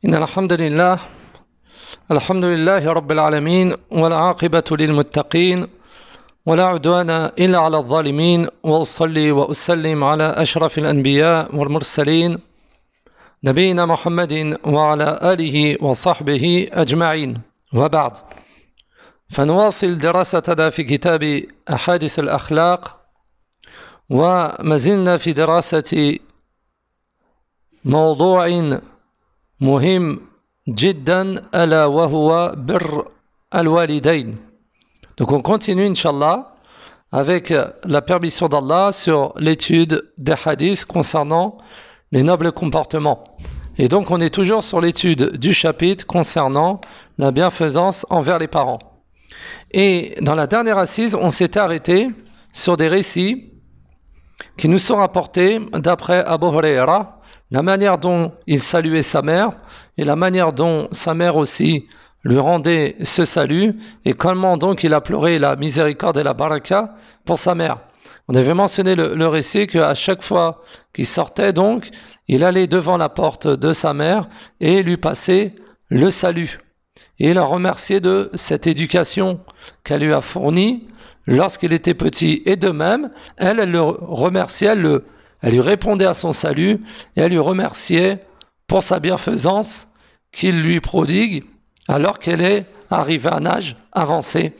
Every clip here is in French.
إن الحمد لله رب العالمين والعاقبة للمتقين ولا عدوان إلا على الظالمين وأصلي وأسلم على أشرف الأنبياء والمرسلين نبينا محمد وعلى آله وصحبه أجمعين وبعد فنواصل دراستنا في كتاب أحاديث الأخلاق وما زلنا في دراسة موضوع مهم جدا ألا وهو بر الوالدين. Donc on continue Inch'Allah avec la permission d'Allah sur l'étude des hadiths concernant les nobles comportements. Et donc on est toujours sur l'étude du chapitre concernant la bienfaisance envers les parents. Et dans la dernière assise, on s'était arrêté sur des récits qui nous sont rapportés d'après Abu Huraira, la manière dont il saluait sa mère et la manière dont sa mère aussi lui rendait ce salut et comment donc il a pleuré la miséricorde et la baraka pour sa mère. On avait mentionné le récit qu'à chaque fois qu'il sortait donc, il allait devant la porte de sa mère et lui passait le salut. Et il la remerciait de cette éducation qu'elle lui a fournie lorsqu'il était petit. Et de même, elle le remerciait, elle lui répondait à son salut et elle lui remerciait pour sa bienfaisance qu'il lui prodigue alors qu'elle est arrivée à un âge avancé.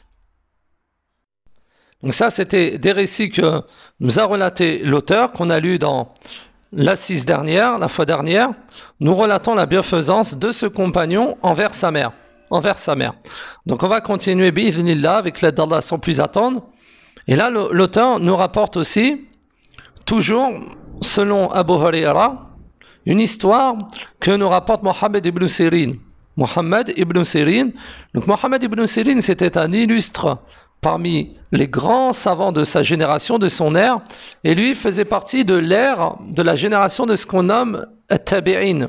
Donc ça, c'était des récits que nous a relaté l'auteur, qu'on a lu dans l'assise dernière, la fois dernière, nous relatant la bienfaisance de ce compagnon envers sa mère. Donc on va continuer bi'idhnillah avec l'aide d'Allah sans plus attendre. Et là, l'auteur nous rapporte aussi, toujours selon Abu Huraira, une histoire que nous rapporte Mohammed ibn Sirin. Mohammed ibn Sirin, c'était un illustre parmi les grands savants de sa génération, de son ère, et lui faisait partie de l'ère de la génération de ce qu'on nomme At-Tabi'in.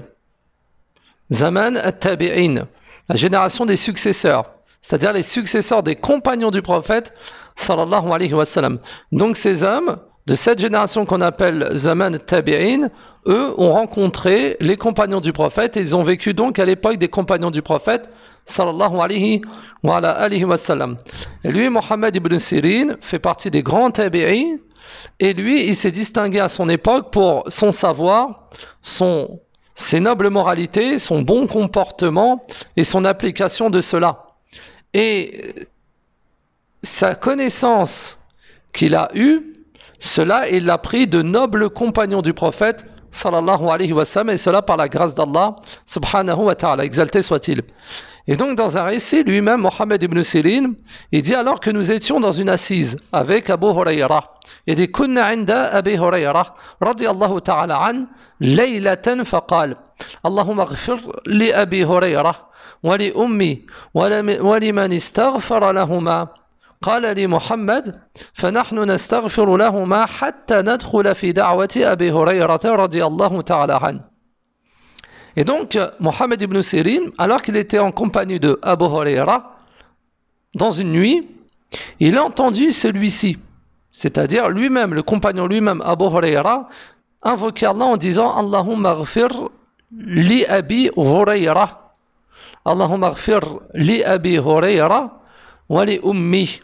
Zaman At-Tabi'in, la génération des successeurs, c'est-à-dire les successeurs des compagnons du prophète sallallahu alayhi wa sallam. Donc ces hommes de cette génération qu'on appelle Zaman Tabi'in, eux ont rencontré les compagnons du prophète et ils ont vécu donc à l'époque des compagnons du prophète sallallahu alayhi wa sallam. Et lui, Mohammed ibn Sirin, fait partie des grands Tabi'in et lui, il s'est distingué à son époque pour son savoir, ses nobles moralités, son bon comportement et son application de cela. Et sa connaissance qu'il a eue, cela, il l'a pris de nobles compagnons du prophète sallallahu alayhi wa sallam, et cela par la grâce d'Allah subhanahu wa ta'ala, exalté soit-il. Et donc dans un récit, lui-même, Mohammed ibn Sirin, il dit alors que nous étions dans une assise avec Abu Huraira. Il dit kunna inda Abi Huraira radiyallahu ta'ala an laylatan faqal Allahumma ighfir li Abi Huraira wa li ummi wa liman istaghfara lahuma. قال لي محمد فنحن نستغفر لهما حتى ندخل في دعوة أبي هريرة رضي الله تعالى عنه. Et donc, Mohammed ibn Sirin, alors qu'il était en compagnie de Abu Huraira, dans une nuit, il a entendu celui-ci, c'est-à-dire lui-même, le compagnon lui-même, Abu Huraira, invoquer Allah en disant Allahumma ghfir li Abi Huraira. Allahumma ghfir li Abi Huraira wa li ummi.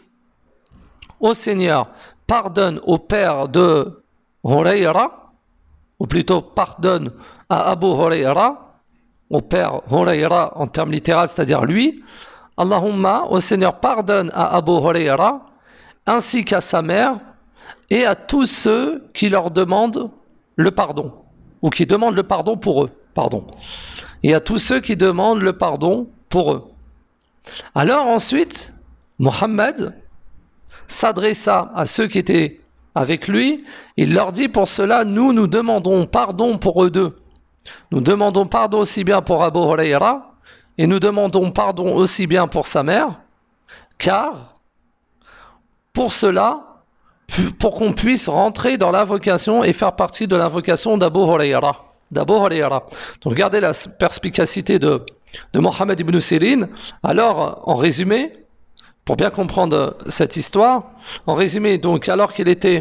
Ô Seigneur, pardonne au père de Huraira, ou plutôt pardonne à Abu Huraira, au père Huraira en termes littéraux, c'est-à-dire lui. Allahumma, ô Seigneur, pardonne à Abu Huraira, ainsi qu'à sa mère, et à tous ceux qui leur demandent le pardon, ou qui demandent le pardon pour eux, et à tous ceux qui demandent le pardon pour eux. Alors ensuite, Mohammed s'adressa à ceux qui étaient avec lui, il leur dit pour cela, nous demandons pardon pour eux deux. Nous demandons pardon aussi bien pour Abu Huraira et nous demandons pardon aussi bien pour sa mère, car pour cela, pour qu'on puisse rentrer dans l'invocation et faire partie de l'invocation d'Abu Huraira. Donc regardez la perspicacité de Mohammed ibn Sirin. Alors, en résumé, pour bien comprendre cette histoire, en résumé, donc, alors qu'il était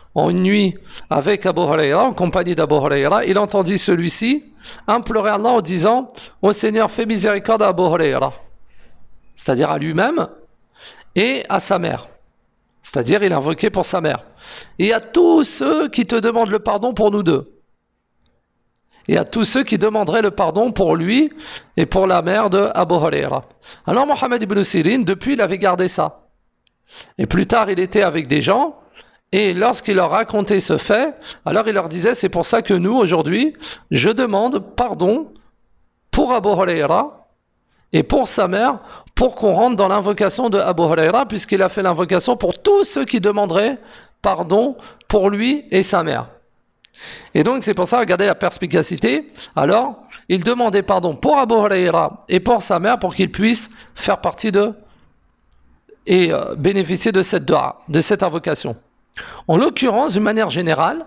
en une nuit avec Abu Huraira, en compagnie d'Abu Huraira, il entendit celui-ci implorer Allah en disant « Ô Seigneur, fais miséricorde à Abu Huraira », c'est-à-dire à lui-même et à sa mère. C'est-à-dire il invoquait pour sa mère. Et à tous ceux qui te demandent le pardon pour nous deux. Et à tous ceux qui demanderaient le pardon pour lui et pour la mère de Abu Huraira. Alors Mohammed ibn Sirin, depuis, il avait gardé ça. Et plus tard, il était avec des gens, et lorsqu'il leur racontait ce fait, alors il leur disait, c'est pour ça que nous, aujourd'hui, je demande pardon pour Abu Huraira et pour sa mère, pour qu'on rentre dans l'invocation de Abu Huraira, puisqu'il a fait l'invocation pour tous ceux qui demanderaient pardon pour lui et sa mère. Et donc c'est pour ça, regardez la perspicacité. Alors, il demandait pardon pour Abu Huraira et pour sa mère, pour qu'ils puissent faire partie de et bénéficier de cette dua, de cette invocation. En l'occurrence, d'une manière générale,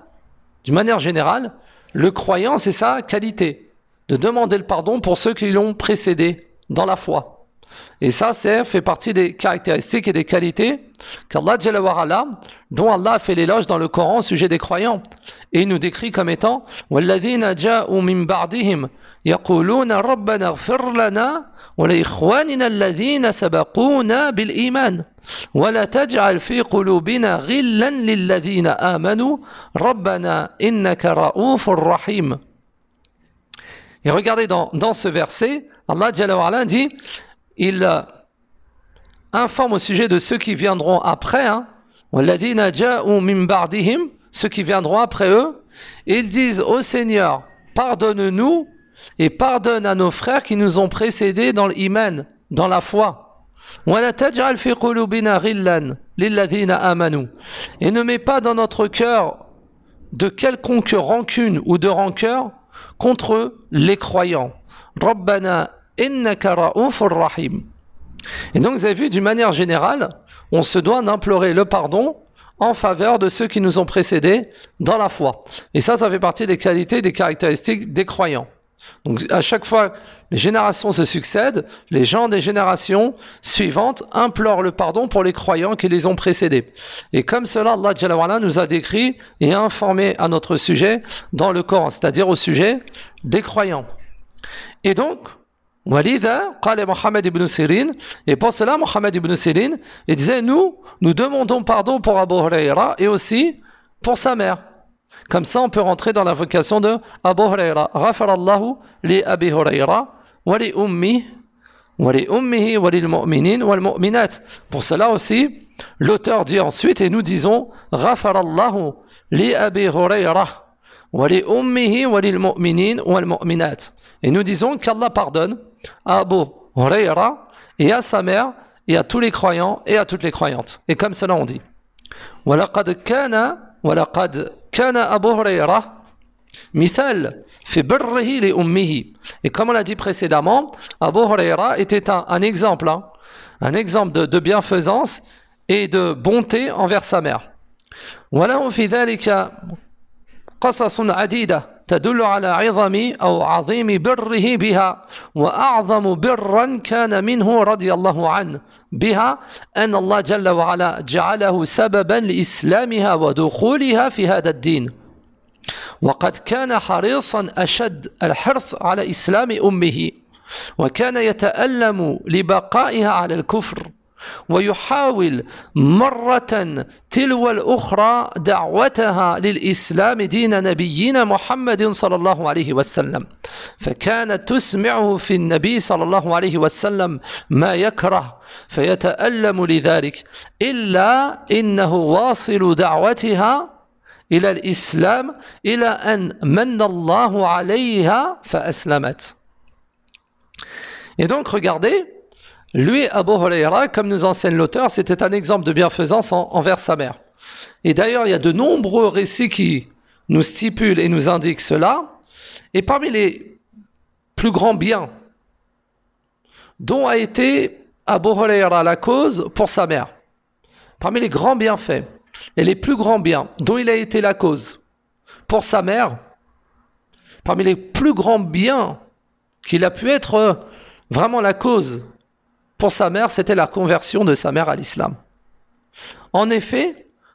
le croyant, c'est sa qualité, de demander le pardon pour ceux qui l'ont précédé dans la foi. Et ça, fait partie des caractéristiques et des qualités qu'Allah Jalla wa Ala, dont Allah a fait l'éloge dans le Coran au sujet des croyants. Et il nous décrit comme étant وَالَّذِينَ جَاءُوا مِن بَعْدِهِمْ يَقُولُونَ رَبَّنَا اغْفِرْ لَنَا وَلِإِخْوَانِنَا الَّذِينَ سَبَقُونَا بِالْإِيمَانِ وَلَا تَجْعَلْ فِي قُلُوبِنَا غِلًّا لِلَّذِينَ آمَنُوا رَبَّنَا إِنَّكَ رَءُوفٌ رَحِيمٌ. Et regardez dans ce verset, Allah Jalla wa Ala dit, il informe au sujet de ceux qui viendront après, ceux qui viendront après eux, et ils disent ô Seigneur, pardonne-nous et pardonne à nos frères qui nous ont précédés dans l'iman, dans la foi. Et ne mets pas dans notre cœur de quelconque rancune ou de rancœur contre les croyants. Rabbana innaka ra'ufur rahim. Et donc vous avez vu, d'une manière générale, on se doit d'implorer le pardon en faveur de ceux qui nous ont précédés dans la foi. Et ça fait partie des qualités, des caractéristiques des croyants. Donc à chaque fois que les générations se succèdent, les gens des générations suivantes implorent le pardon pour les croyants qui les ont précédés. Et comme cela, Allah Jalla wa Ala nous a décrit et informé à notre sujet dans le Coran, c'est-à-dire au sujet des croyants. Et donc, Walida, qala Mohammed ibn Sirin, et pour cela, Mohammed ibn Sirin, il disait, nous demandons pardon pour Abu Huraira et aussi pour sa mère. Comme ça, on peut rentrer dans l'invocation de Abu Huraira. Ghafarallahu li Abi Huraira, wa li ummihi, wa lil mu'minin wal mu'minat. Pour cela aussi, l'auteur dit ensuite, et nous disons, Ghafarallahu li Abi Huraira, wa li ummihi wa lil mu'minin wal mu'minat. Et nous disons qu'Allah pardonne à Abu Huraira et à sa mère et à tous les croyants et à toutes les croyantes. Et comme cela on dit. وَلَقَدْ كَانَ أَبُو هُرَيْرَةَ مِثَالٌ فِي بِرِّهِ لِأُمِّهِ. Et comme on l'a dit précédemment, Abu Huraira était un exemple, un exemple de bienfaisance et de bonté envers sa mère. وَلَهُ فِي ذَلِكَ قصص عديدة تدل على عظم أو عظيم بره بها وأعظم برا كان منه رضي الله عنه بها أن الله جل وعلا جعله سببا لإسلامها ودخولها في هذا الدين وقد كان حريصا أشد الحرص على إسلام أمه وكان يتألم لبقائها على الكفر ويحاول مرة تلو الأخرى دعوتها للإسلام دين نبينا محمد صلى الله عليه وسلم فكانت تسمعه في النبي صلى الله عليه وسلم ما يكره فيتألم لذلك إلا إنه واصل دعوتها إلى الإسلام إلى أن من الله عليها فأسلمت. Et donc regardez, lui, Abu Huraira, comme nous enseigne l'auteur, c'était un exemple de bienfaisance envers sa mère. Et d'ailleurs, il y a de nombreux récits qui nous stipulent et nous indiquent cela. Et parmi les plus grands biens dont a été Abu Huraira la cause pour sa mère, parmi les grands bienfaits et les plus grands biens dont il a été la cause pour sa mère, parmi les plus grands biens qu'il a pu être vraiment la cause pour sa mère, c'était la conversion de sa mère à l'islam. En effet,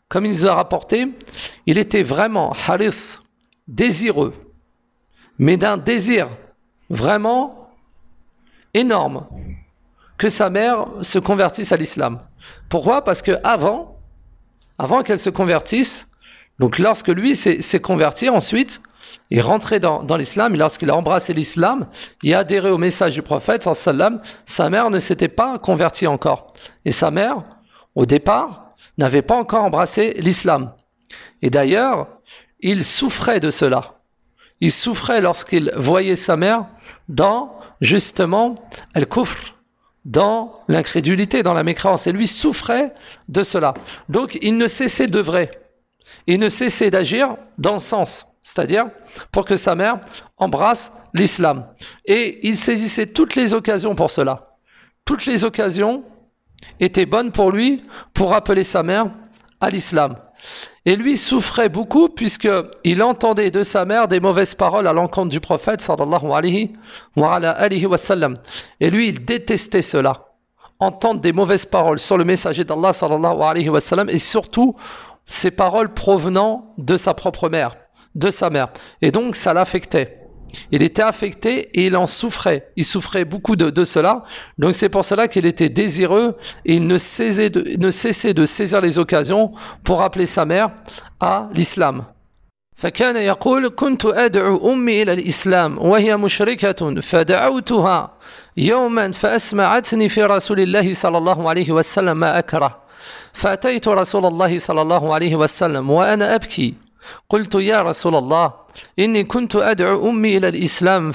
comme il nous a rapporté, il était vraiment haris, désireux, mais d'un désir vraiment énorme que sa mère se convertisse à l'islam. Pourquoi? Parce que avant qu'elle se convertisse, donc lorsque lui s'est converti ensuite, il rentrait dans l'islam, et lorsqu'il a embrassé l'islam, il a adhéré au message du prophète, sallam, sa mère ne s'était pas convertie encore. Et sa mère, au départ, n'avait pas encore embrassé l'islam. Et d'ailleurs, il souffrait de cela. Il souffrait lorsqu'il voyait sa mère dans, justement, al-kufr, dans l'incrédulité, dans la mécréance. Et lui souffrait de cela. Donc, il ne cessait d'œuvrer. Il ne cessait d'agir dans le sens, c'est-à-dire pour que sa mère embrasse l'islam. Et il saisissait toutes les occasions pour cela. Toutes les occasions étaient bonnes pour lui pour rappeler sa mère à l'islam. Et lui souffrait beaucoup puisqu'il entendait de sa mère des mauvaises paroles à l'encontre du prophète sallallahu alayhi wa sallam. Et lui, il détestait cela. Entendre des mauvaises paroles sur le messager d'Allah sallallahu alayhi wa sallam, et surtout ces paroles provenant de sa propre mère, de sa mère. Et donc ça l'affectait. Il était affecté et il en souffrait. Il souffrait beaucoup de cela. Donc c'est pour cela qu'il était désireux et il ne cessait de saisir les occasions pour appeler sa mère à l'islam. فكان يقول كنت أدعو أمي إلى الإسلام وهي مشركة فدعوتها يوما فأسمعتني في رسول الله صلى الله عليه وسلم ما أكره فأتيت رسول الله صلى الله عليه وسلم وأنا أبكي قلت يا رسول الله إني كنت أدعو أمي إلى الإسلام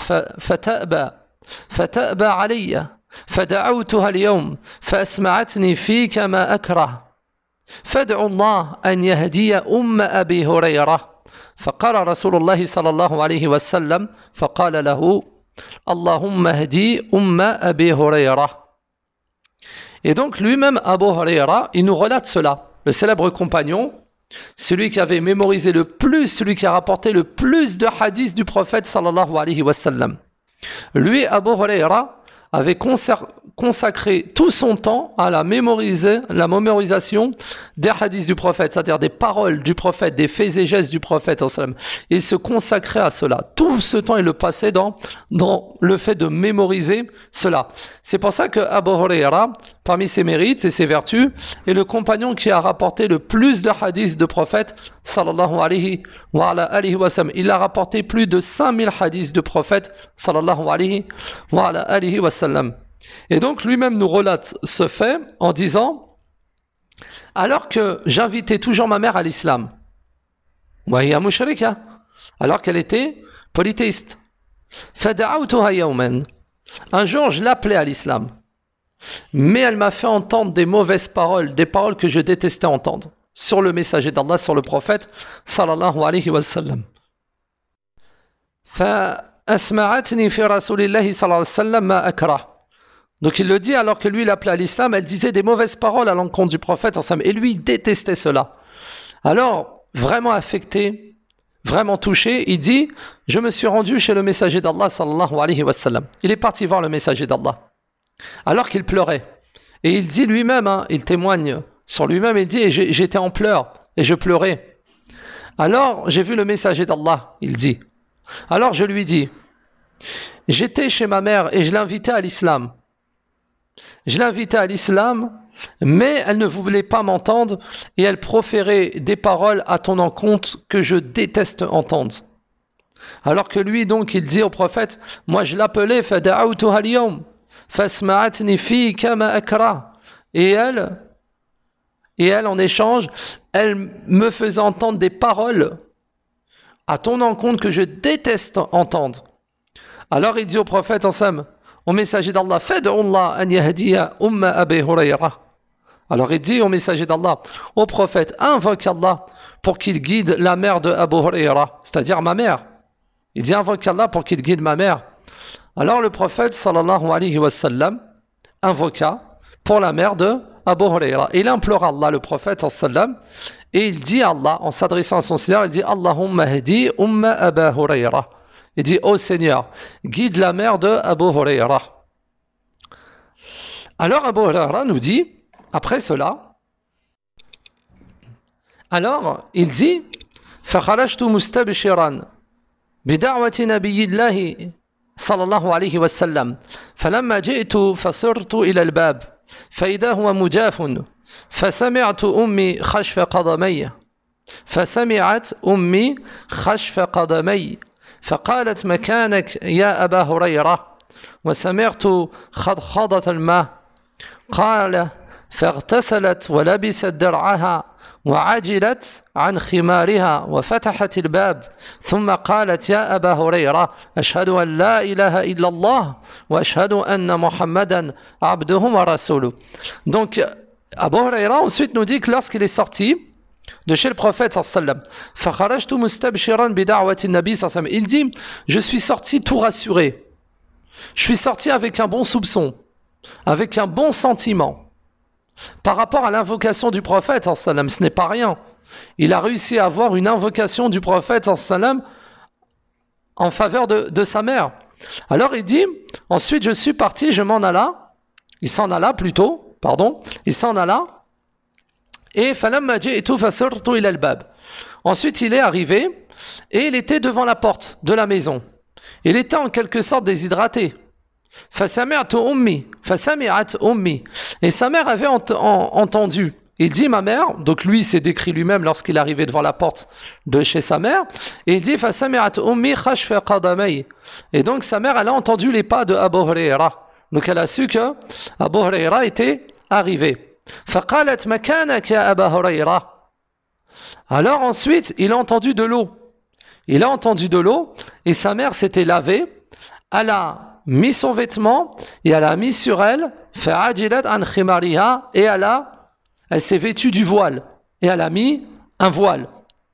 فتأبى علي فدعوتها اليوم فأسمعتني فيك ما أكره فادعوا الله أن يهدي أبي هريرة فقال رسول الله صلى الله عليه وسلم فقال له اللهم اهدي أبي هريرة. Et donc lui-même, Abu Huraira, il nous relate cela. Le célèbre compagnon, celui qui avait mémorisé le plus, celui qui a rapporté le plus de hadiths du prophète sallallahu alayhi wa sallam. Lui, Abu Huraira, avait consacré tout son temps à la mémorisation des hadiths du prophète, c'est-à-dire des paroles du prophète, des faits et gestes du prophète. Il se consacrait à cela. Tout ce temps, il le passait dans le fait de mémoriser cela. C'est pour ça que Abu Huraira, parmi ses mérites et ses vertus, est le compagnon qui a rapporté le plus de hadiths du prophète, sallallahu alayhi wa sallam. Il a rapporté plus de 5000 hadiths du prophète, sallallahu alayhi wa sallam. Et donc lui-même nous relate ce fait en disant: alors que j'invitais toujours ma mère à l'islam, alors qu'elle était polythéiste, un jour je l'appelais à l'islam, mais elle m'a fait entendre des mauvaises paroles, des paroles que je détestais entendre sur le messager d'Allah, sur le prophète sallallahu alayhi wa sallam. فأسمعتني في رسول الله صلى الله عليه وسلم ما أكره. Donc il le dit alors que lui l'appelait à l'islam, elle disait des mauvaises paroles à l'encontre du prophète, et lui il détestait cela. Alors, vraiment affecté, vraiment touché, il dit: je me suis rendu chez le messager d'Allah sallallahu alayhi wa sallam. Il est parti voir le messager d'Allah, alors qu'il pleurait. Et il dit lui-même, il témoigne sur lui-même, il dit: et j'étais en pleurs, et je pleurais. Alors j'ai vu le messager d'Allah, il dit. Alors je lui dis: j'étais chez ma mère et je l'invitais à l'islam. Je l'invitais à l'islam, mais elle ne voulait pas m'entendre et elle proférait des paroles à ton encontre que je déteste entendre. Alors que lui, donc, il dit au prophète: moi je l'appelais fada'awtuha al-yawm fasma'atni fika ma akra. Et elle, en échange, elle me faisait entendre des paroles à ton encontre que je déteste entendre. Alors il dit au prophète au messager d'Allah: fad'ullah an yahdiya Abi Hurayra. Alors il dit au messager d'Allah, au prophète: invoque Allah pour qu'il guide la mère de Abu Hurayra, c'est-à-dire ma mère. Il dit: invoque Allah pour qu'il guide ma mère. Alors le prophète sallallahu alayhi wa sallam invoqua pour la mère de Abu Hurayra. Il implora Allah, le prophète sallam, et il dit à Allah, en s'adressant à son Seigneur, il dit: Allahumma hdi Abi Hurayra. Il dit: ô Seigneur, guide la mère de Abu Hurayra. Alors Abu Hurayra nous dit, après cela, Alors, il dit فخرجت مستبشرا بدعوة نبي الله صلى الله عليه وسلم فلما جئت فصرت إلى الباب فإذا هو مجاف فسمعت أمي خشف قدمي فقالت مكانك يا أبا هريرة وسمعت خضخضة الماء قال فاغتسلت ولبست درعها وعجلت عن خمارها وفتحت الباب ثم قالت يا أبا هريرة أشهد أن لا إله إلا الله وأشهد أن محمدا عبده ورسوله. Donc Abu Huraira ensuite nous dit que lorsqu'il est sorti de chez le prophète sallam, فخرجت مستبشرا بدعوة النبي صلى الله عليه وسلم, il dit je suis sorti tout rassuré, je suis sorti avec un bon soupçon, avec un bon sentiment par rapport à l'invocation du prophète sallam. Ce n'est pas rien, il a réussi à avoir une invocation du prophète sallam en faveur de sa mère. Alors il dit ensuite je suis parti, je m'en alla, il s'en alla plutôt, pardon, il s'en alla. Et ensuite il est arrivé et il était devant la porte de la maison. Il était en quelque sorte déshydraté. Et sa mère avait entendu. Il dit ma mère, donc lui s'est décrit lui-même lorsqu'il est arrivé devant la porte de chez sa mère, et il dit et donc sa mère elle a entendu les pas de Abu Huraira. Donc elle a su que Abu Huraira était arrivé. فقالت مكانك يا أبا هريرة. Alors ensuite il a entendu de l'eau. Il a entendu de l'eau et sa mère s'était lavée. Elle a mis son vêtement et elle a mis sur elle فعجلت عن خمارها, et elle s'est vêtue du voile et elle a mis un voile.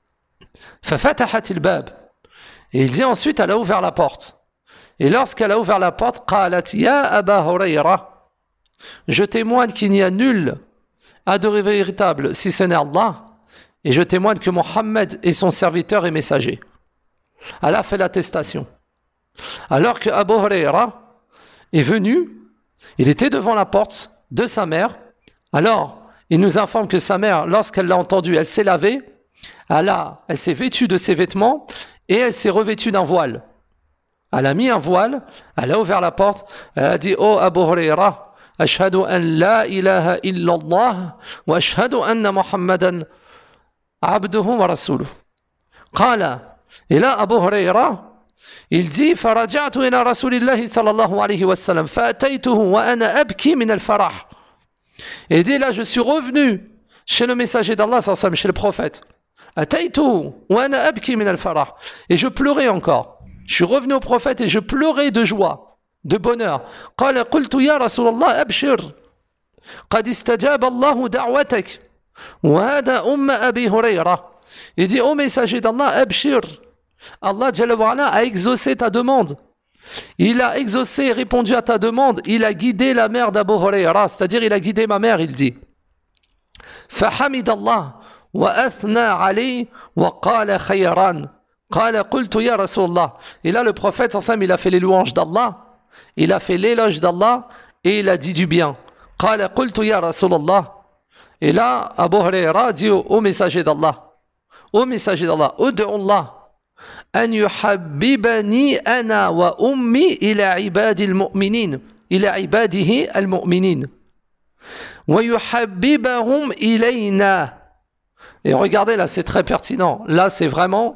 ففتحت الباب. Et il dit ensuite elle a ouvert la porte. Et lorsqu'elle a ouvert la porte, قالت يا أبا هريرة, je témoigne qu'il n'y a nul adorer véritable si ce n'est Allah, et je témoigne que Mohammed est son serviteur et messager. Elle a fait l'attestation. Alors que Abu Huraira est venu, il était devant la porte de sa mère. Alors il nous informe que sa mère, lorsqu'elle l'a entendu, elle s'est lavée, elle s'est vêtue de ses vêtements et elle s'est revêtue d'un voile. Elle a mis un voile, elle a ouvert la porte, elle a dit oh Abu Huraira, أشهد أن لا إله إلا الله وأشهد أن محمدا عبده ورسوله. قال إلى أبو هريرة, il dit فرجعت إلى رسول الله صلى الله عليه وسلم فأتيته وأنا أبكي من الفرح. Et il dit là je suis revenu chez le messager d'Allah صلى الله عليه وسلم, chez le prophète. أتيته وأنا أبكي من الفرح. Et je pleurais encore. Je suis revenu au prophète et je pleurais de joie, de bonheur. قال قلت يا رسول الله أبشر قد استجاب الله دعوتك وهذا أبي هريرة. Il dit ô messager d'Allah, Abshir, Allah Jalla wa Ala a exaucé ta demande. Il a exaucé et répondu à ta demande. Il a guidé la mère d'Abu Huraira, c'est-à-dire il a guidé ma mère, il dit. فحمد الله وأثنى عليه وقال خيرا قال قلت يا رسول الله. Et là le prophète ensemble il a fait les louanges d'Allah, il a fait l'éloge d'Allah et il a dit du bien. قال قلت يا رسول الله. Et là Abu Huraira dit au messager d'Allah, ô messager d'Allah, ud'u Allah an yuhabbibani ana wa ummi ila ibadil mu'minin, ila ibadihi al-mu'minin wa yuhabbibahum ilayna. Et regardez là, c'est très pertinent. Là, c'est vraiment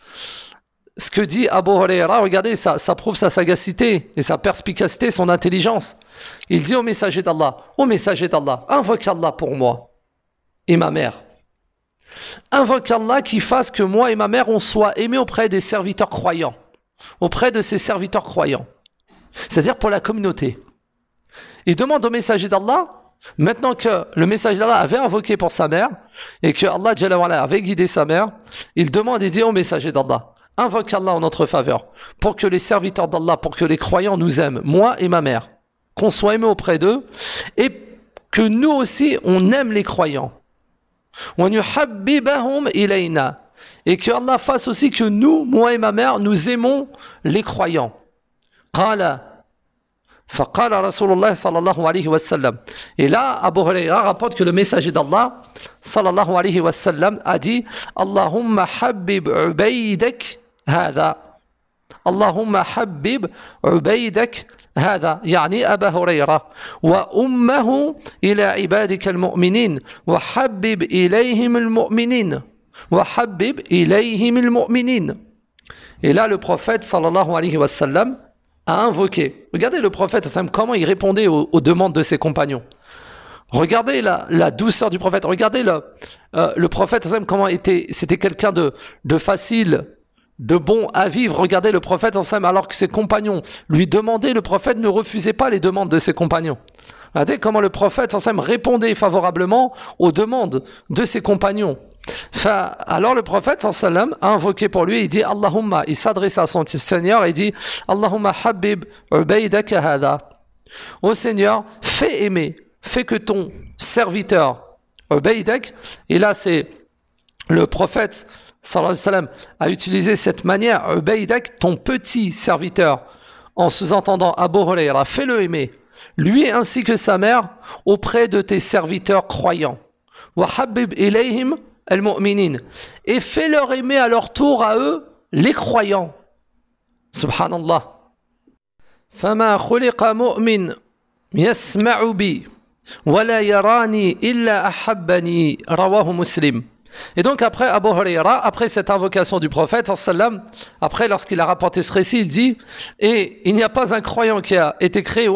ce que dit Abu Huraira. Regardez, ça prouve sa sagacité et sa perspicacité, son intelligence. Il dit au messager d'Allah, invoque Allah pour moi et ma mère. Invoque Allah qui fasse que moi et ma mère, on soit aimés auprès des serviteurs croyants, auprès de ces serviteurs croyants, c'est-à-dire pour la communauté. Il demande au messager d'Allah, maintenant que le messager d'Allah avait invoqué pour sa mère et que Allah Jalla wa Ala avait guidé sa mère, il demande et dit au messager d'Allah, invoque Allah en notre faveur pour que les serviteurs d'Allah, pour que les croyants nous aiment, moi et ma mère, qu'on soit aimés auprès d'eux et que nous aussi on aime les croyants. Et que Allah fasse aussi que nous, moi et ma mère, nous aimons les croyants. قال فقال رسول الله صلى الله عليه وسلم. Et là, Abu Huraira rapporte que le messager d'Allah sallallahu alayhi wa sallam a dit Allahumma habbib ubaidak hada. Allahumma habbib ubaidak هذا يعني أبا هريرة وأمه إلى عبادك المؤمنين وحبب إليهم المؤمنين وحبب إليهم المؤمنين. Et là, le prophète sallallahu alayhi wa sallam a invoqué. Regardez le prophète, comment il répondait aux demandes de ses compagnons. Regardez la douceur du prophète. Regardez le prophète, comment c'était quelqu'un de facile, de bon à vivre. Regardez le prophète, alors que ses compagnons lui demandaient, le prophète ne refusait pas les demandes de ses compagnons. Regardez comment le prophète répondait favorablement aux demandes de ses compagnons. Alors le prophète a invoqué pour lui, il dit Allahumma, il s'adresse à son Seigneur et dit Allahumma habib ubaydaka hada. Ô Seigneur, fais aimer, fais que ton serviteur Ubaydak, et là c'est le prophète sallallahu alayhi wa sallam a utilisé cette manière, Ubaydak, ton petit serviteur, en sous-entendant Abu Huraira, fais-le aimer, lui ainsi que sa mère, auprès de tes serviteurs croyants. Wa habib ilayhim al-mu'minin, et fais-leur aimer à leur tour à eux les croyants. Subhanallah. فما خلق مؤمن يسمع بي ولا يراني إلا أحبني رواه مسلم. Et donc après Abu Huraira, après cette invocation du prophète, après lorsqu'il a rapporté ce récit, il dit et il n'y a pas un croyant qui a été créé,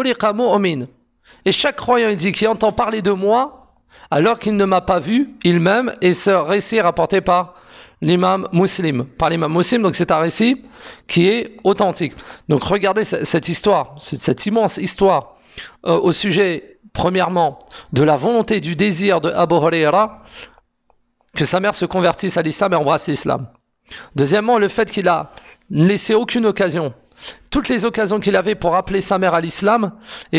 et chaque croyant il dit qui entend parler de moi alors qu'il ne m'a pas vu il-même, et ce récit est rapporté par l'imam Muslim, donc c'est un récit qui est authentique. Donc regardez cette histoire, cette immense histoire au sujet premièrement de la volonté, du désir de Abu Huraira que sa mère se convertisse à l'islam et embrasse l'islam. Deuxièmement, le fait qu'il a laissé aucune occasion, toutes les occasions qu'il avait pour appeler sa mère à l'islam,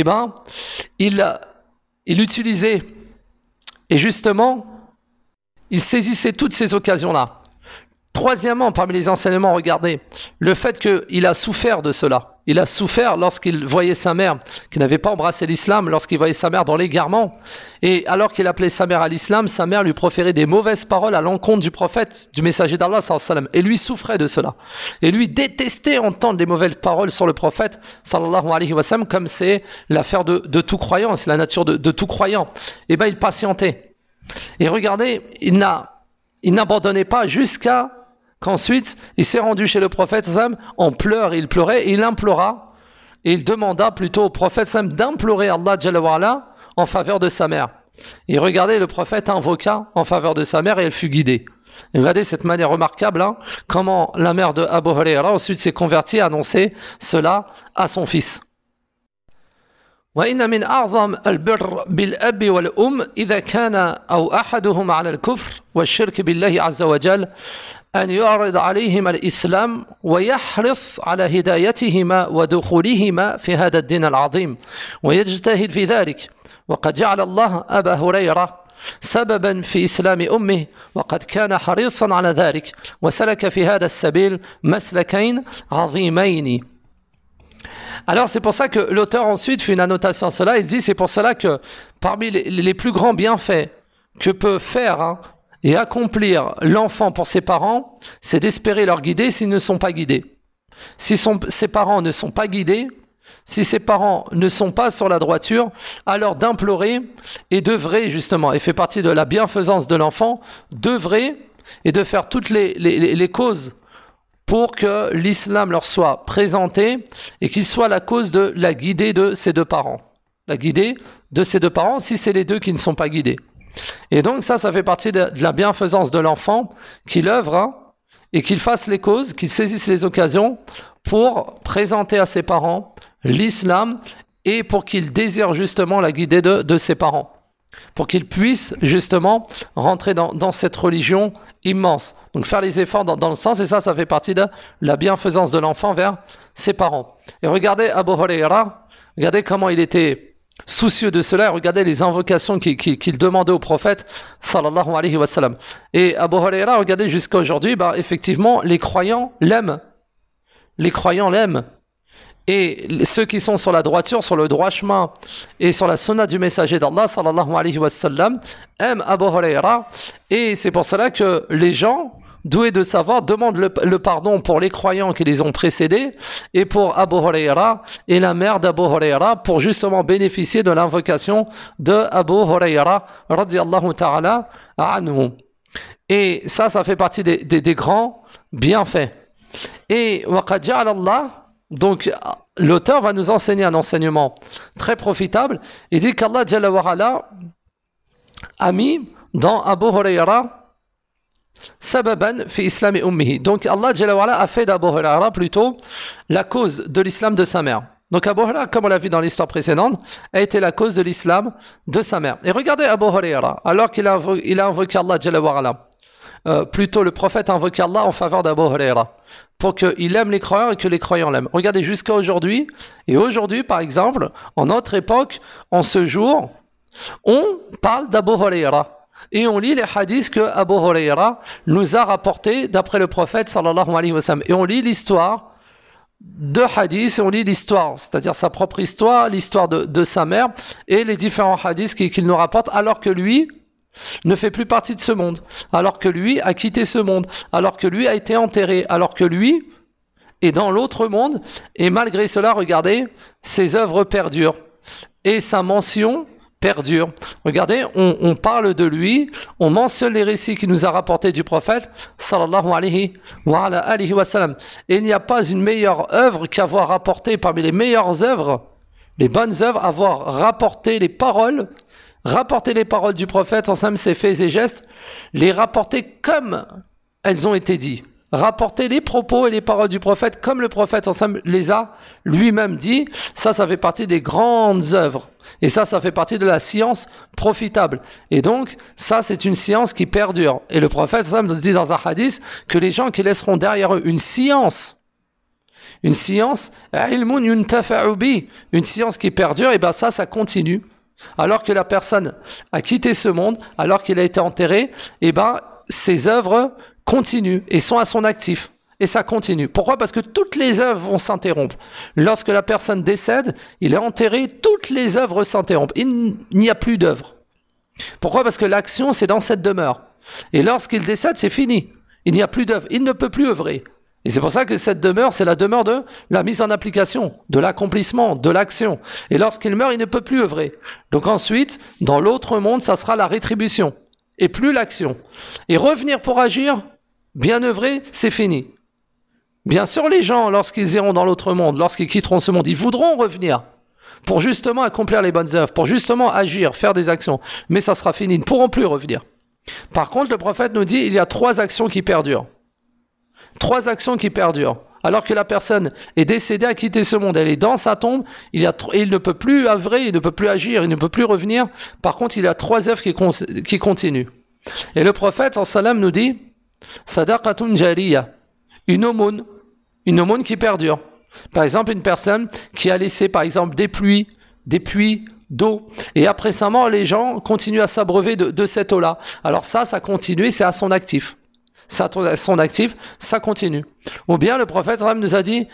il utilisait, et justement, il saisissait toutes ces occasions-là. Troisièmement, parmi les enseignements, regardez, le fait qu'il a souffert de cela. Il a souffert lorsqu'il voyait sa mère, qui n'avait pas embrassé l'islam, lorsqu'il voyait sa mère dans l'égarement. Et alors qu'il appelait sa mère à l'islam, sa mère lui proférait des mauvaises paroles à l'encontre du prophète, du messager d'Allah, sallallahu alayhi wa sallam. Et lui souffrait de cela. Et lui détestait entendre des mauvaises paroles sur le prophète, sallallahu alayhi wa sallam, comme c'est l'affaire de tout croyant, c'est la nature de tout croyant. Et il patientait. Et regardez, il n'abandonnait pas jusqu'à qu'ensuite, il s'est rendu chez le prophète en pleurs, il pleurait, et il implora, et il demanda plutôt au prophète d'implorer Allah Jalla wa Ala en faveur de sa mère. Et regardez, le prophète invoqua en faveur de sa mère et elle fut guidée. Et regardez cette manière remarquable, comment la mère de Abu Huraira ensuite s'est convertie et a annoncé cela à son fils. وإن من أعظم البر بالأب والأم إذا كان أو أحدهما على الكفر والشرك بالله عز وجل أن يعرض عليهما الإسلام ويحرص على هدايتهما ودخولهما في هذا الدين العظيم ويجتهد في ذلك وقد جعل الله أبا هريرة سببا في إسلام أمه وقد كان حريصا على ذلك وسلك في هذا السبيل مسلكين عظيمين. Alors c'est pour ça que l'auteur ensuite fait une annotation à cela, il dit c'est pour cela que parmi les plus grands bienfaits que peut faire et accomplir l'enfant pour ses parents, c'est d'espérer leur guider s'ils ne sont pas guidés. Si ses parents ne sont pas guidés, si ses parents ne sont pas sur la droiture, alors d'implorer et d'œuvrer justement, et fait partie de la bienfaisance de l'enfant, d'œuvrer et de faire toutes les causes pour que l'islam leur soit présenté et qu'il soit la cause de la guidée de ses deux parents. La guidée de ses deux parents si c'est les deux qui ne sont pas guidés. Et donc ça fait partie de la bienfaisance de l'enfant, qu'il œuvre et qu'il fasse les causes, qu'il saisisse les occasions pour présenter à ses parents l'islam et pour qu'il désire justement la guidée de ses parents, pour qu'il puisse justement rentrer dans cette religion immense. Donc faire les efforts dans le sens, et ça fait partie de la bienfaisance de l'enfant vers ses parents. Et regardez Abu Huraira, regardez comment il était soucieux de cela, et regardez les invocations qu'il demandait au prophète sallallahu alayhi wa sallam. Et Abu Huraira, regardez jusqu'à aujourd'hui, effectivement les croyants l'aiment. Les croyants l'aiment. Et ceux qui sont sur la droiture, sur le droit chemin et sur la sunna du messager d'Allah sallallahu alayhi wa sallam aiment Abu Huraira, et c'est pour cela que les gens doués de savoir demandent le pardon pour les croyants qui les ont précédés et pour Abu Huraira et la mère d'Abu Huraira pour justement bénéficier de l'invocation de Abu Huraira radiyallahu ta'ala anhu. Et ça fait partie des grands bienfaits. Et waqad ja'ala Allah, donc l'auteur va nous enseigner un enseignement très profitable. Il dit qu'Allah Jalla wa Ala a mis dans Abu Huraira sababan fi islami ummihi. Donc Allah Jalla wa Ala a fait d'Abu Huraira plutôt la cause de l'islam de sa mère. Donc Abu Huraira, comme on l'a vu dans l'histoire précédente, a été la cause de l'islam de sa mère. Et regardez Abu Huraira, alors qu'il a invoqué Allah Jalla wa Ala, plutôt le prophète a invoqué Allah en faveur d'Abu Huraira pour qu'il aime les croyants et que les croyants l'aiment. Regardez jusqu'à aujourd'hui, et aujourd'hui par exemple, en notre époque, en ce jour, on parle d'Abu Huraira et on lit les hadiths que Abu Huraira nous a rapportés d'après le prophète sallallahu alayhi wa sallam, et on lit l'histoire de hadiths, et on lit l'histoire, c'est-à-dire sa propre histoire, l'histoire de sa mère et les différents hadiths qu'il nous rapporte, alors que lui ne fait plus partie de ce monde, alors que lui a quitté ce monde, alors que lui a été enterré, alors que lui est dans l'autre monde, et malgré cela, regardez, ses œuvres perdurent et sa mention perdure. Regardez, on parle de lui, on mentionne les récits qu'il nous a rapportés du prophète sallallahu alayhi wa sallam, et il n'y a pas une meilleure œuvre qu'avoir rapporté parmi les meilleures œuvres, les bonnes œuvres, avoir rapporté les paroles du prophète ensemble, ses faits et gestes, les rapporter comme elles ont été dites, rapporter les propos et les paroles du prophète comme le prophète ensemble les a lui-même dit. Ça fait partie des grandes œuvres, et ça fait partie de la science profitable, et donc ça c'est une science qui perdure. Et le prophète ensemble nous dit dans un hadith que les gens qui laisseront derrière eux une science, ilmun yuntafa'u bi, une science qui perdure, et bien ça continue. Alors que la personne a quitté ce monde, alors qu'il a été enterré, et ses œuvres continuent et sont à son actif. Et ça continue. Pourquoi ? Parce que toutes les œuvres vont s'interrompre. Lorsque la personne décède, il est enterré, toutes les œuvres s'interrompent. Il n'y a plus d'œuvre. Pourquoi ? Parce que l'action, c'est dans cette demeure. Et lorsqu'il décède, c'est fini. Il n'y a plus d'œuvre. Il ne peut plus œuvrer. Et c'est pour ça que cette demeure, c'est la demeure de la mise en application, de l'accomplissement, de l'action. Et lorsqu'il meurt, il ne peut plus œuvrer. Donc ensuite, dans l'autre monde, ça sera la rétribution et plus l'action. Et revenir pour agir, bien œuvrer, c'est fini. Bien sûr, les gens, lorsqu'ils iront dans l'autre monde, lorsqu'ils quitteront ce monde, ils voudront revenir pour justement accomplir les bonnes œuvres, pour justement agir, faire des actions. Mais ça sera fini, ils ne pourront plus revenir. Par contre, le prophète nous dit, il y a 3 actions qui perdurent. 3 actions qui perdurent. Alors que la personne est décédée, a quitté ce monde, elle est dans sa tombe, il ne peut plus œuvrer, il ne peut plus agir, il ne peut plus revenir. Par contre, il y a 3 œuvres qui continuent. Et le prophète, en salam, nous dit sadaqatun jariya, une aumône qui perdure. Par exemple, une personne qui a laissé, par exemple, des puits d'eau, et après sa mort, les gens continuent à s'abreuver de cette eau-là. Alors ça continue, c'est à son actif. Son actif, ça continue. Ou bien le prophète nous a dit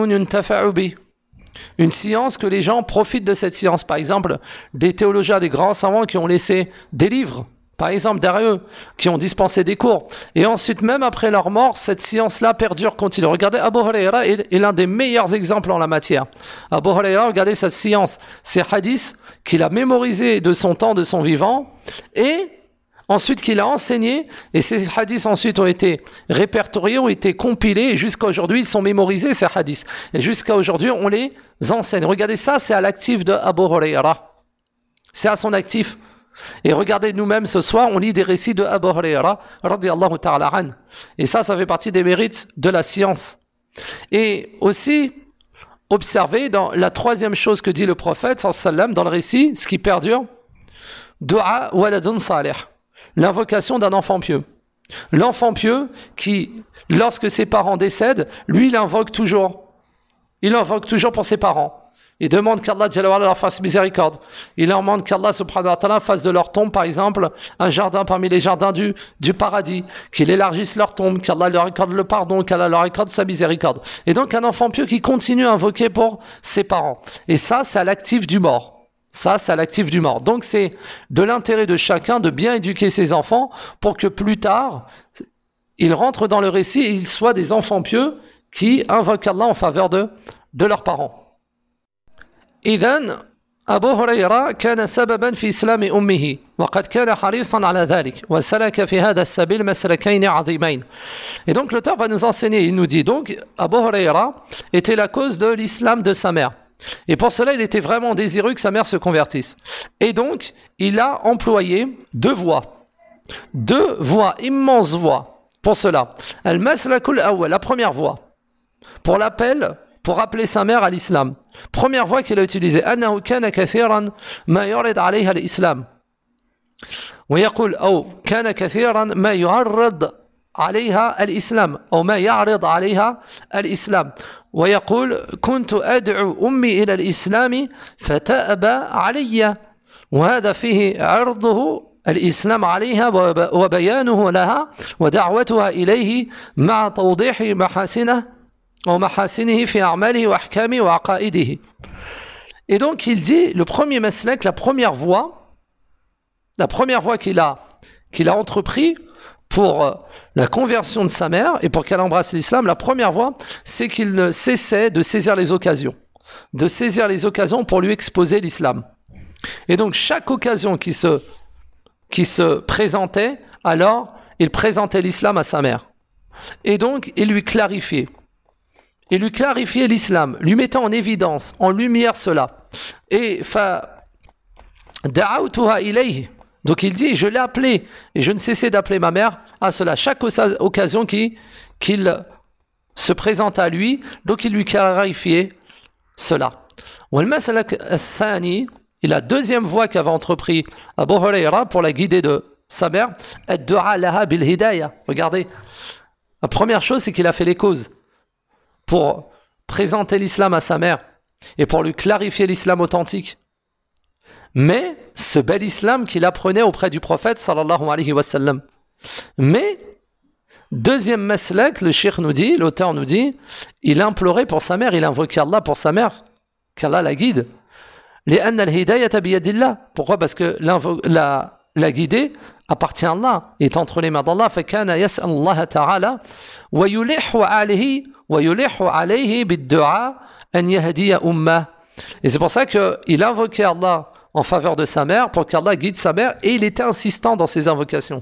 une science que les gens profitent de cette science. Par exemple, des théologiens, des grands savants qui ont laissé des livres, par exemple derrière eux, qui ont dispensé des cours. Et ensuite, même après leur mort, cette science-là perdure, continue. Regardez, Abu Huraira est l'un des meilleurs exemples en la matière. Abu Huraira, regardez cette science, ces hadiths qu'il a mémorisés de son temps, de son vivant, et ensuite qu'il a enseigné, et ces hadiths ensuite ont été répertoriés, ont été compilés, et jusqu'à aujourd'hui ils sont mémorisés, ces hadiths. Et jusqu'à aujourd'hui on les enseigne. Regardez ça, c'est à l'actif de Abu Huraira. C'est à son actif. Et regardez, nous-mêmes ce soir, on lit des récits de Abu Huraira, radiyallahu ta'ala an. Et ça fait partie des mérites de la science. Et aussi, observez dans la 3e chose que dit le prophète, sallam, dans le récit, ce qui perdure, Dua waladun salih. L'invocation d'un enfant pieux. L'enfant pieux qui, lorsque ses parents décèdent, lui, il invoque toujours pour ses parents. Ils demandent qu'Allah Jalla wa Ala leur fasse miséricorde. Ils leur demandent qu'Allah subhanahu wa ta'ala fasse de leur tombe, par exemple, un jardin parmi les jardins du paradis, qu'il élargisse leur tombe, qu'Allah leur accorde le pardon, qu'Allah leur accorde sa miséricorde. Et donc un enfant pieux qui continue à invoquer pour ses parents. Et ça, c'est à l'actif du mort. Ça, c'est à l'actif du mort. Donc c'est de l'intérêt de chacun de bien éduquer ses enfants pour que plus tard, ils rentrent dans le récit et ils soient des enfants pieux qui invoquent Allah en faveur de leurs parents. إذن أبو هريرة كان سببا في إسلام أمه وقد كان حريصا على ذلك وسلك في هذا السبيل مسلكين عظيمين. Et donc l'auteur va nous enseigner, il nous dit donc Abu Huraira était la cause de l'islam de sa mère. Et pour cela, il était vraiment désireux que sa mère se convertisse. Et donc, il a employé deux voies, immenses voies pour cela. Al-Maslakul Awwal, la première voie, pour l'appel, pour appeler sa mère à l'islam. Première voie qu'il a utilisée. أنه كان كثيرا ما يعرض عليها الإسلام. ويقول أو كان كثيرا ما يعرض عليها الإسلام أو ما يعرض عليها الإسلام. ويقول كنت أدعو أمي إلى الإسلام فتأبى علي. وهذا فيه عرضه الإسلام عليها وبيانه لها ودعوتها إليه مع توضيح محاسنه ومحاسنه في أعماله وأحكامه وعقائده. Et donc il dit le premier maslak, la première voie qu'il a entrepris pour la conversion de sa mère et pour qu'elle embrasse l'islam, la première voie, c'est qu'il ne cessait de saisir les occasions pour lui exposer l'islam. Et donc chaque occasion qui se présentait, alors il présentait l'islam à sa mère. Et donc il lui clarifiait l'islam, lui mettant en évidence, en lumière cela. Et da'awtuha ilayhi. Donc il dit, je l'ai appelé, et je ne cessais d'appeler ma mère à cela. Chaque occasion qu'il se présente à lui, donc il lui clarifiait cela. Et la deuxième voie qu'avait entrepris Abu Huraira pour la guider de sa mère, ad-du'a laha bil hidayah. Regardez, la première chose, c'est qu'il a fait les causes pour présenter l'islam à sa mère et pour lui clarifier l'islam authentique. Mais ce bel islam qu'il apprenait auprès du prophète sallallahu alayhi wa sallam. Mais deuxième maslak, le cheikh nous dit, l'auteur nous dit, il implorait pour sa mère, il invoquait Allah pour sa mère, qu'Allah la guide. لأن الهداية بيد الله. Pourquoi? Parce que la guidée appartient à Allah, est entre les mains d'Allah. فكان يسأل الله تعالى ويلح عليه بالدعاء أن يهدي أمه. Et c'est pour ça qu'il invoquait Allah en faveur de sa mère pour qu'Allah guide sa mère, et il était insistant dans ses invocations.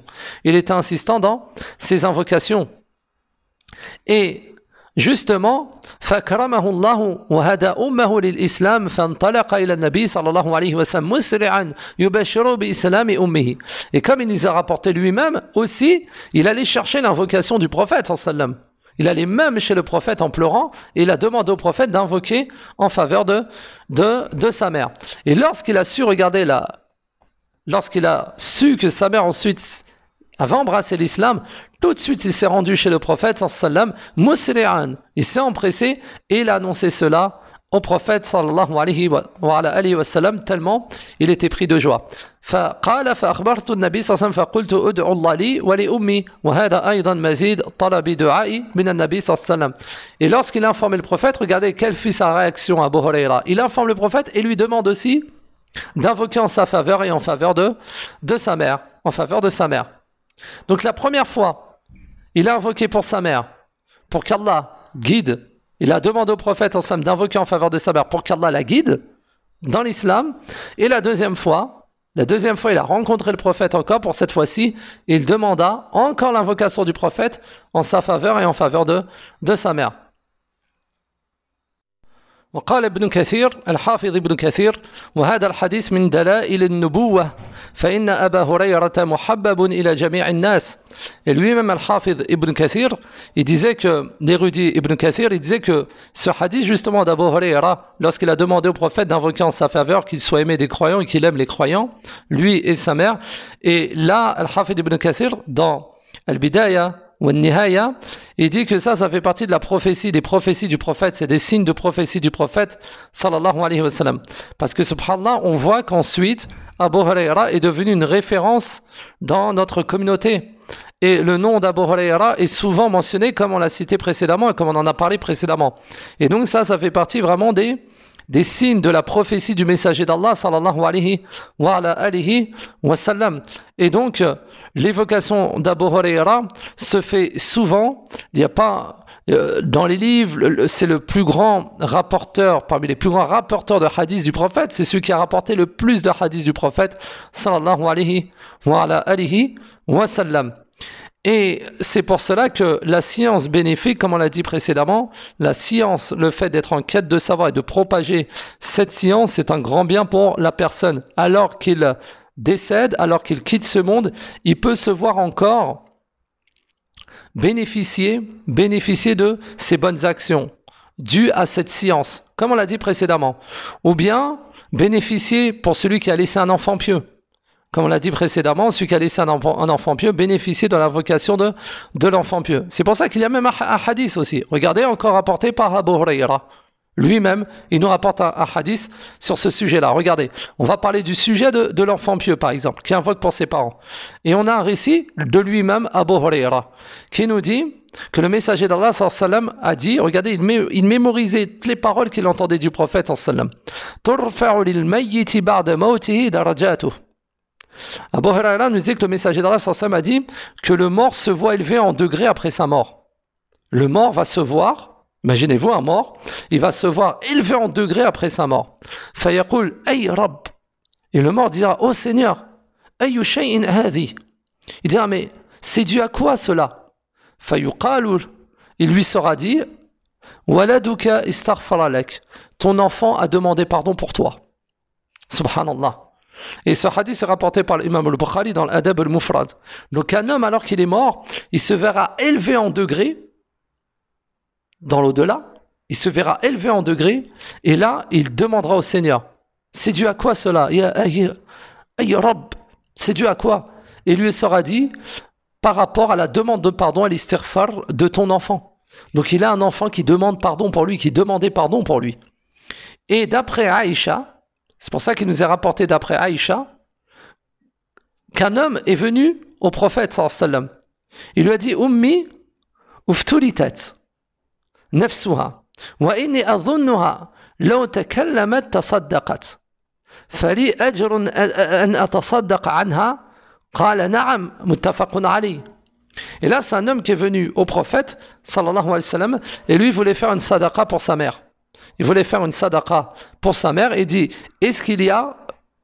Et justement, فأكرمه الله وهدى أمه للإسلام فانطلق إلى النبي صلى الله عليه وسلم مسرعا يبشر بإسلام أمه. Et comme il nous a rapporté lui-même aussi, il allait chercher l'invocation du prophète sallallahu alayhi wa sallam. Il allait même chez le prophète en pleurant et il a demandé au prophète d'invoquer en faveur de sa mère. Et lorsqu'il a su que sa mère ensuite avait embrassé l'islam, tout de suite il s'est rendu chez le prophète sallallahu musri'an. Il s'est empressé et il a annoncé cela au prophète sallallahu alayhi wa sallam, tellement il était pris de joie. فقال فأخبرت النبي صلى الله عليه وسلم فقلت ادعو الله لي ولأمي وهذا أيضا مزيد طلب دعائي من النبي صلى الله عليه وسلم. Et lorsqu'il a informé le prophète, regardez quelle fut sa réaction à Abu Huraira. Il informe le prophète et lui demande aussi d'invoquer en sa faveur et en faveur de sa mère, Donc la première fois, il a invoqué pour sa mère, pour qu'Allah guide. Il a demandé au prophète d'invoquer en faveur de sa mère pour qu'Allah la guide dans l'islam. Et la deuxième fois, il a rencontré le prophète encore. Pour cette fois-ci, il demanda encore l'invocation du prophète en sa faveur et en faveur de sa mère. وقال ابن كثير الحافظ ابن كثير وهذا الحديث من دلائل النبوة فإن أبا هريرة محبب إلى جميع الناس. Et lui-même al-Hafiz Ibn Kathir, l'érudit Ibn Kathir, il disait que ce hadith justement d'Abu Huraira, lorsqu'il a demandé au prophète d'invoquer en sa faveur qu'il soit aimé des croyants et qu'il aime les croyants, lui et sa mère, et là al-Hafiz Ibn Kathir dans Al-Bidaya ou Nihaya, il dit que ça fait partie de la prophétie, des prophéties du prophète, c'est des signes de prophétie du prophète, sallallahu alayhi wa sallam. Parce que, subhanallah, on voit qu'ensuite, Abu Huraira est devenu une référence dans notre communauté. Et le nom d'Abu Huraira est souvent mentionné, comme on l'a cité précédemment et comme on en a parlé précédemment. Et donc ça fait partie vraiment des signes de la prophétie du messager d'Allah, sallallahu alayhi wa sallam. Et donc, l'évocation d'Abu Huraira se fait souvent. Il n'y a pas dans les livres, c'est le plus grand rapporteur, parmi les plus grands rapporteurs de hadiths du prophète, c'est celui qui a rapporté le plus de hadiths du prophète, sallallahu alayhi wa sallam. Et c'est pour cela que la science bénéfique, comme on l'a dit précédemment, la science, le fait d'être en quête de savoir et de propager cette science, c'est un grand bien pour la personne. Alors qu'il décède, alors qu'il quitte ce monde, il peut se voir encore bénéficier de ses bonnes actions dues à cette science, comme on l'a dit précédemment. Ou bien bénéficier pour celui qui a laissé un enfant pieux. Comme on l'a dit précédemment, celui qui a laissé un enfant pieux bénéficie de l'invocation de l'enfant pieux. C'est pour ça qu'il y a même un hadith aussi. Regardez, encore rapporté par Abu Huraira. Lui-même, il nous rapporte un hadith sur ce sujet-là. Regardez, on va parler du sujet de l'enfant pieux, par exemple, qui invoque pour ses parents. Et on a un récit de lui-même, Abu Huraira, qui nous dit que le messager d'Allah sallam a dit, regardez, il mémorisait toutes les paroles qu'il entendait du prophète sallam. Turfa'u lil mayyiti ba'da mawtihi darajatuh. Abu Huraira nous dit que le messager d'Allah sallam a dit que le mort se voit élevé en degrés après sa mort. Le mort va se voir, imaginez-vous un mort, il va se voir élevé en degrés après sa mort. Fayaqul ay Rabb. Et le mort dira, oh Seigneur, ayu shay'in hadhi. Il dira, mais c'est dû à quoi cela? Fayuqalu. Il lui sera dit, waladuka istaghfara lak. Ton enfant a demandé pardon pour toi. Subhanallah. Et ce hadith est rapporté par l'imam al-Bukhari dans l'Adab al-Mufrad. Donc un homme, alors qu'il est mort, il se verra élevé en degrés dans l'au-delà, il se verra élevé en degrés, et là, il demandera au Seigneur, c'est dû à quoi cela? C'est dû à quoi? Et lui sera dit, par rapport à la demande de pardon, à l'istighfar de ton enfant. Donc il a un enfant qui demande pardon pour lui, qui demandait pardon pour lui. Et d'après Aïcha, c'est pour ça qu'il nous est rapporté d'après Aïcha qu'un homme est venu au prophète sallallahu alayhi wa sallam. Il lui a dit, Ummi uftulitat nafsuha wa inni adhunnuha law takallamat tasaddaqat fali ajrun an atasaddaq anha qala na'am muttafaqun alayh. Et là c'est un homme qui est venu au prophète sallallahu alayhi wa sallam et lui voulait faire une sadaqa pour sa mère. Il voulait faire une sadaqa pour sa mère et dit, est-ce qu'il y a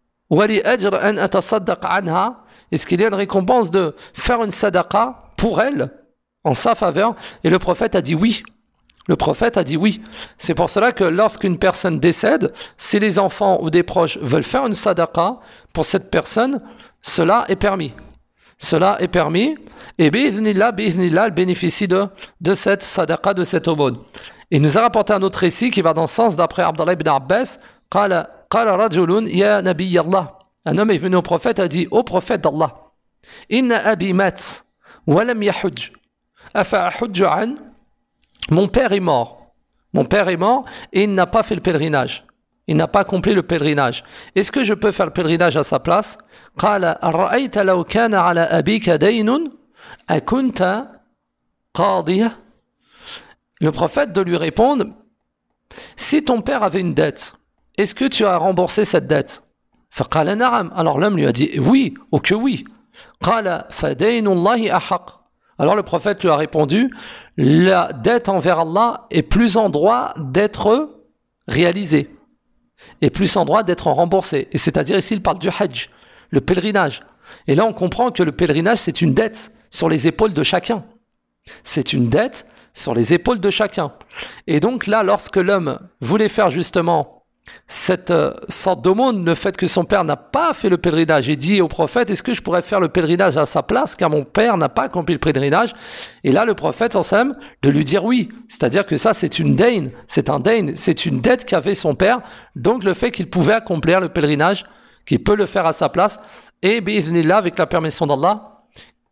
est-ce qu'il y a une récompense de faire une sadaqa pour elle, en sa faveur? Et le prophète a dit oui. Le prophète a dit oui. C'est pour cela que lorsqu'une personne décède, si les enfants ou des proches veulent faire une sadaqa pour cette personne, cela est permis. Cela est permis. Et bi'idhnillah, elle bénéficie de cette sadaqa, de cette aumône. Il nous a rapporté un autre récit qui va dans le sens d'après Abdallah ibn Abbas. Qala rajulun ya nabiy Allah. Un homme est venu au prophète et a dit, ô prophète d'Allah, inna abi mat wa lam yahujj afa ahujju an. Mon père est mort. Mon père est mort et il n'a pas fait le pèlerinage. Il n'a pas accompli le pèlerinage. Est-ce que je peux faire le pèlerinage à sa place? Qala ara'ayta law kana ala abika daynun akunta qadiyah. Le prophète de lui répondre, si ton père avait une dette, est-ce que tu as remboursé cette dette? Faqala na'am. Alors l'homme lui a dit oui, ou que oui. Qala fadaynullahi ahaq. Alors le prophète lui a répondu, la dette envers Allah est plus en droit d'être réalisée, et plus en droit d'être remboursée. Et c'est-à-dire ici il parle du hajj, le pèlerinage. Et là on comprend que le pèlerinage c'est une dette sur les épaules de chacun. C'est une dette sur les épaules de chacun. Et donc là, lorsque l'homme voulait faire justement cette sorte d'aumône, le fait que son père n'a pas fait le pèlerinage, et dit au prophète, est-ce que je pourrais faire le pèlerinage à sa place, car mon père n'a pas accompli le pèlerinage? Et là, le prophète, sallam, de lui dire oui. C'est-à-dire que ça, c'est une dayn, c'est une dette qu'avait son père, donc le fait qu'il pouvait accomplir le pèlerinage, qu'il peut le faire à sa place, et bi'idhnillah, avec la permission d'Allah,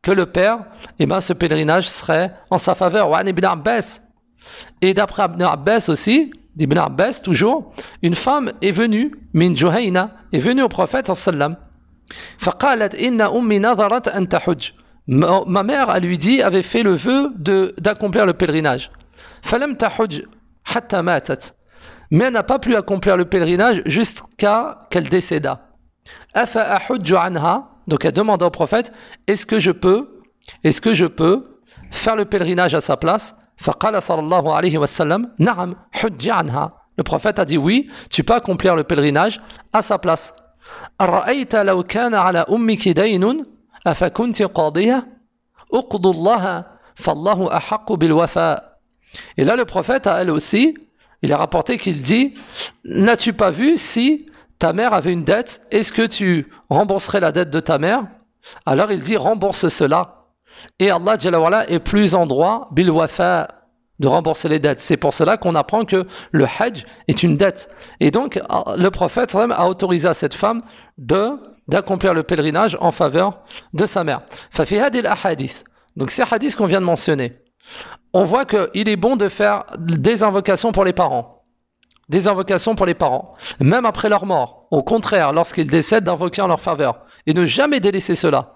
que le père, eh ben, ce pèlerinage serait en sa faveur. Wa an ibn Abbas. Et d'après Ibn Abbas aussi, d'Ibn Abbas toujours, une femme est venue, min Juhayna, est venue au prophète sallam. فقالت إن أمي نظرت أن تحج. Ma mère, elle lui dit, avait fait le vœu d'accomplir le pèlerinage. فلم تحج حتى ماتت. Mais elle n'a pas pu accomplir le pèlerinage jusqu'à qu'elle décéda. أفأحج عنها. Donc elle demande au prophète, est-ce que je peux faire le pèlerinage à sa place? فقال صلى الله عليه وسلم نعم حج عنها. Le prophète a dit oui, tu peux accomplir le pèlerinage à sa place. أرأيت لو كان على أمك دين أفكنت قاضية أقض الله فالله أحق بالوفاء. Et là le prophète a elle aussi, il est rapporté qu'il dit, n'as-tu pas vu si ta mère avait une dette, est-ce que tu rembourserais la dette de ta mère? Alors il dit rembourse cela. Et Allah Jalla wa'ala est plus en droit bil wafa, de rembourser les dettes. C'est pour cela qu'on apprend que le hajj est une dette. Et donc le prophète a autorisé à cette femme d'accomplir le pèlerinage en faveur de sa mère. Fafi hadil ahadith. Donc ces hadiths qu'on vient de mentionner, on voit qu'il est bon de faire des invocations pour les parents. Des invocations pour les parents, même après leur mort. Au contraire, lorsqu'ils décèdent, d'invoquer en leur faveur. Et ne jamais délaisser cela.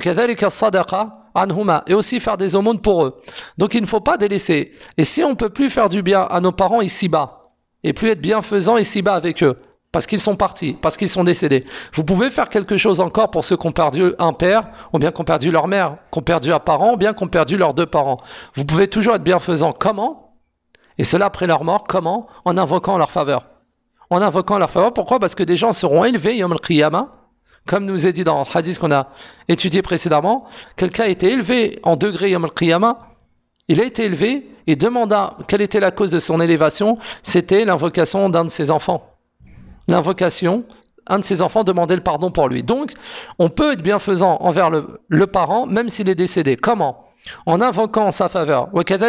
Et aussi faire des aumônes pour eux. Donc il ne faut pas délaisser. Et si on ne peut plus faire du bien à nos parents ici-bas, et plus être bienfaisant ici-bas avec eux, parce qu'ils sont partis, parce qu'ils sont décédés, vous pouvez faire quelque chose encore pour ceux qui ont perdu un père, ou bien qui ont perdu leur mère, qui ont perdu un parent, ou bien qui ont perdu leurs deux parents. Vous pouvez toujours être bienfaisant. Comment ? Et cela après leur mort, comment? En invoquant leur faveur. En invoquant leur faveur, pourquoi? Parce que des gens seront élevés, Yom al-Qiyamah, comme nous est dit dans le hadith qu'on a étudié précédemment, quelqu'un a été élevé en degré Yom al-Qiyamah, il a été élevé et demanda quelle était la cause de son élévation, c'était l'invocation d'un de ses enfants. L'invocation, un de ses enfants demandait le pardon pour lui. Donc, on peut être bienfaisant envers le parent, même s'il est décédé. Comment? En invoquant en sa faveur,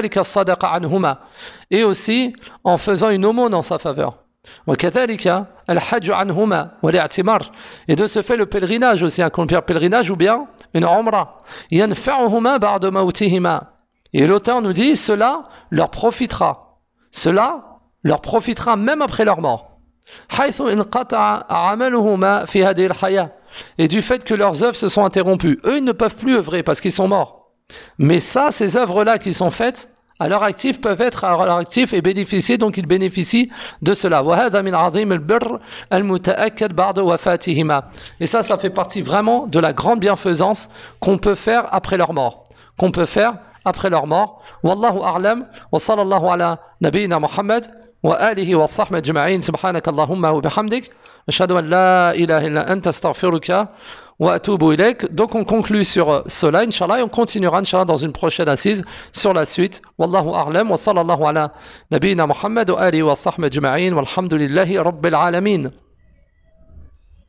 et aussi en faisant une aumône en sa faveur, et de ce fait le pèlerinage aussi, accomplir pèlerinage ou bien une umrah, et l'auteur nous dit cela leur profitera même après leur mort, et du fait que leurs œuvres se sont interrompues, eux ils ne peuvent plus œuvrer parce qu'ils sont morts. Mais ça, ces œuvres-là qui sont faites, à leur actif, peuvent être à leur actif et bénéficier, donc ils bénéficient de cela. Et ça fait partie vraiment de la grande bienfaisance qu'on peut faire après leur mort. Wallahu a'lam, wa sallallahu ala nabiyyina Muhammad, wa alihi wa sahbihi ajma'in, subhanaka Allahumma wa bihamdik, ashhadu an la ilaha illa anta astaghfiruka wa atubu ilayk. Donc on conclut sur cela, Inch'Allah, et on continuera, Inch'Allah, dans une prochaine assise sur la suite. Wallahu a'lam, wa sallallahu ala nabiyyina Muhammad, wa alihi wa sahbihi ajma'in, walhamdulillahi rabbil alamin.